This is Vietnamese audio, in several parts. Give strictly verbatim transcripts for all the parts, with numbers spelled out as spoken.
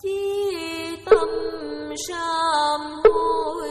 Chí tâm sám hối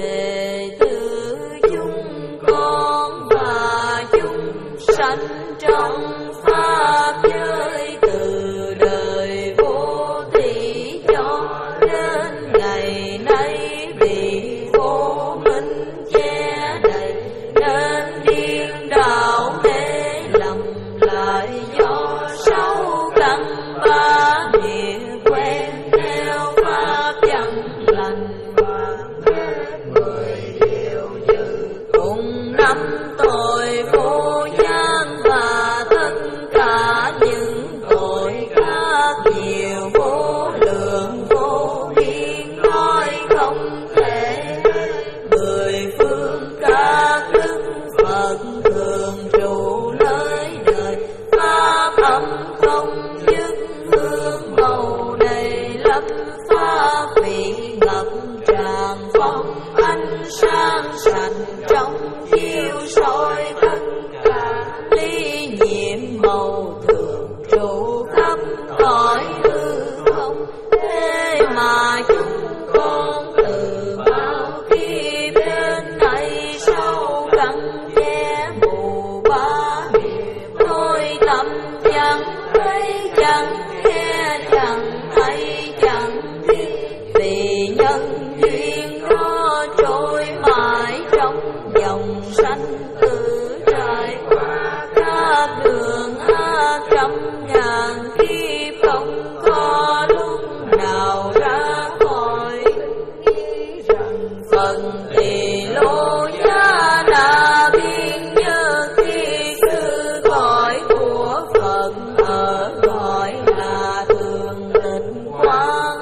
đệ tử chúng con và chúng sanh trong pháp giới từ đời vô thủy cho đến ngày nay bị vô minh che đầy nên điên đảo mê lầm lại do sáu căn ba nghĩa quen theo pháp chẳng lành và hết mười điều dữ cùng năm tội vô gian và tất cả những tội khác nhiều vô lượng vô biên nói không thể. Mười phương các đức Phật thường trụ nơi đời pháp âm không dứt hương màu đầy lấp pháp vị ngập tràn phong ánh sáng sạch trong chiếu soi tất cả ly nhiệm màu thường trụ khắp cõi hư không. Thế mà chúng con từ bao khi bên này sau căn che mù ba nghiệp tôi tâm chẳng thấy chẳng nghe chẳng thấy chẳng biết vì nhân duyên đó trôi mãi trong dòng sanh tử trải qua các đường a trăm ngàn kiếp không có lúc nào ra khỏi nghĩ rằng phần thì lô giá đã biên như khi sư gọi của Phật ở gọi là thường tịnh quang.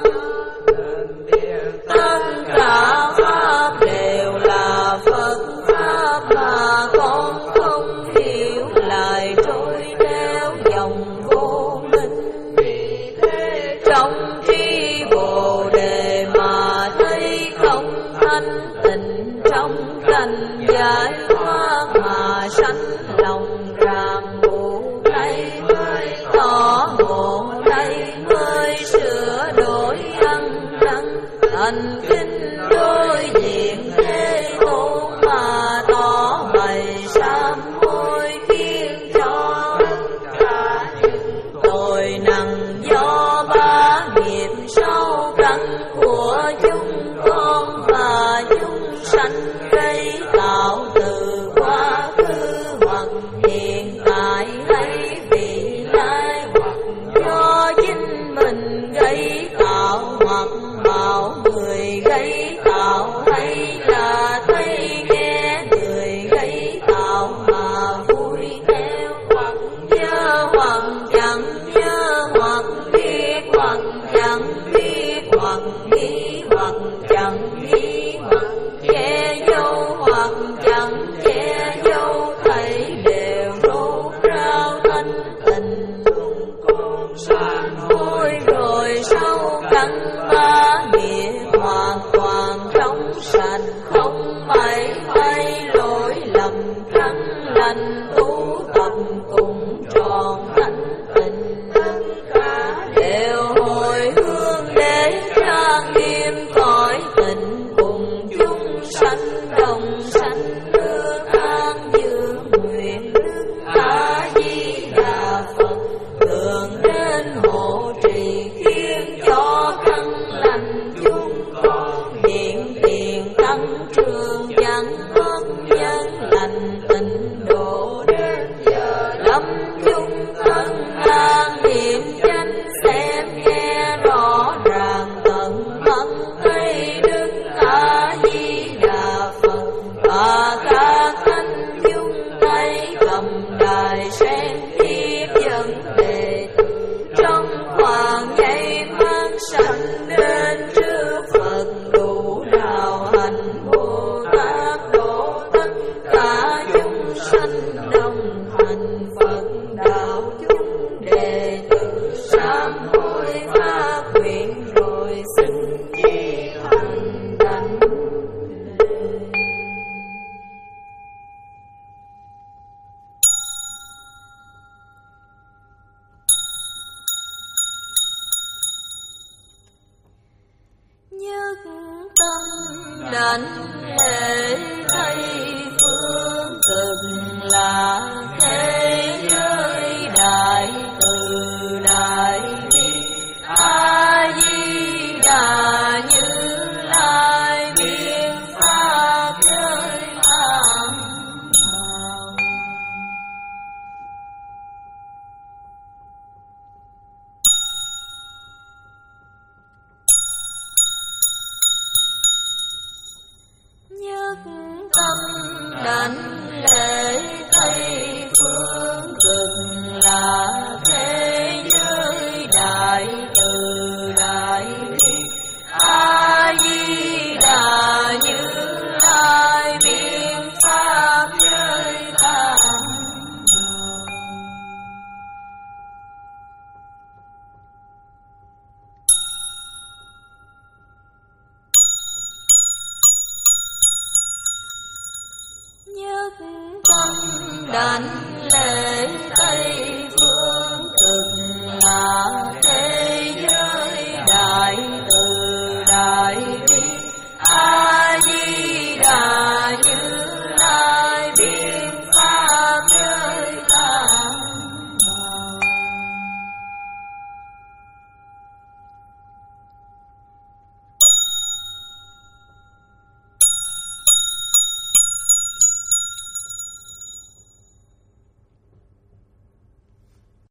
Tất cả pháp đều là Phật pháp mà con không hiểu lại trôi theo dòng vô minh. Vì thế trong trí bồ đề mà thấy không thanh tịnh trong cảnh giải thoát mà sanh lòng ràng buộc đây mới tỏ ngộ đây mới sửa đổi ăn năn thành kinh đối diện thế ô mà tỏ bày sám hối khiến cho tất cả những tội nặng do ba nghiệp sau căn của chúng con và chúng sanh gây tạo từ quá khứ hoặc hiện tại hay vị lai hoặc do chính mình gây tạo hoặc bảo người gây tạo hay là thấy nghe người gây tạo mà vui theo hoặc nhớ hoặc chẳng nhớ hoặc biết hoặc chẳng biết hoặc nghĩ hoặc chẳng nghĩ hoặc che giấu hoặc chẳng che giấu thấy đều rốt ráo thanh tịnh cùng con sám hối rồi sau căn ba nghĩa hoàn toàn trong sạch không mảy may lỗi lầm căn lành tu tập cùng tròn thanh tịnh tất cả đều hồi hướng để trang nghiêm cõi tịnh cùng chúng sanh đồng sanh nước an như nguyện đức A Di Đà Phật thường đến hộ trì khiến cho căn lành chúng con hiện tiền tăng trưởng chẳng mất nhân lành tịnh độ đến giờ lâm chung thân an niệm danh xem nghe rõ ràng tận tâm thấy đức A Di Đà Phật và các thánh chúng tay cầm đài sen tiếp dẫn đệ tử trong khoảng giây mang sanh đến trước Phật đủ đạo hành Bồ Tát độ tất cả chúng sanh đồng hành Phật đạo chúng đệ tử sám hối phát nguyện rồi xin chi thành đảnh lễ. đảnh lễ Tây phương cực lạc thế giới đại từ đại bi. A Di Đà Như Lai biên pháp giới tam bảo. Nhất tâm đảnh lễ Tây phương cực lạc thế giới đại từ đại bi. A Di Đà Như Lai biên pháp giới tam bảo. Nhất tâm đảnh lễ Tây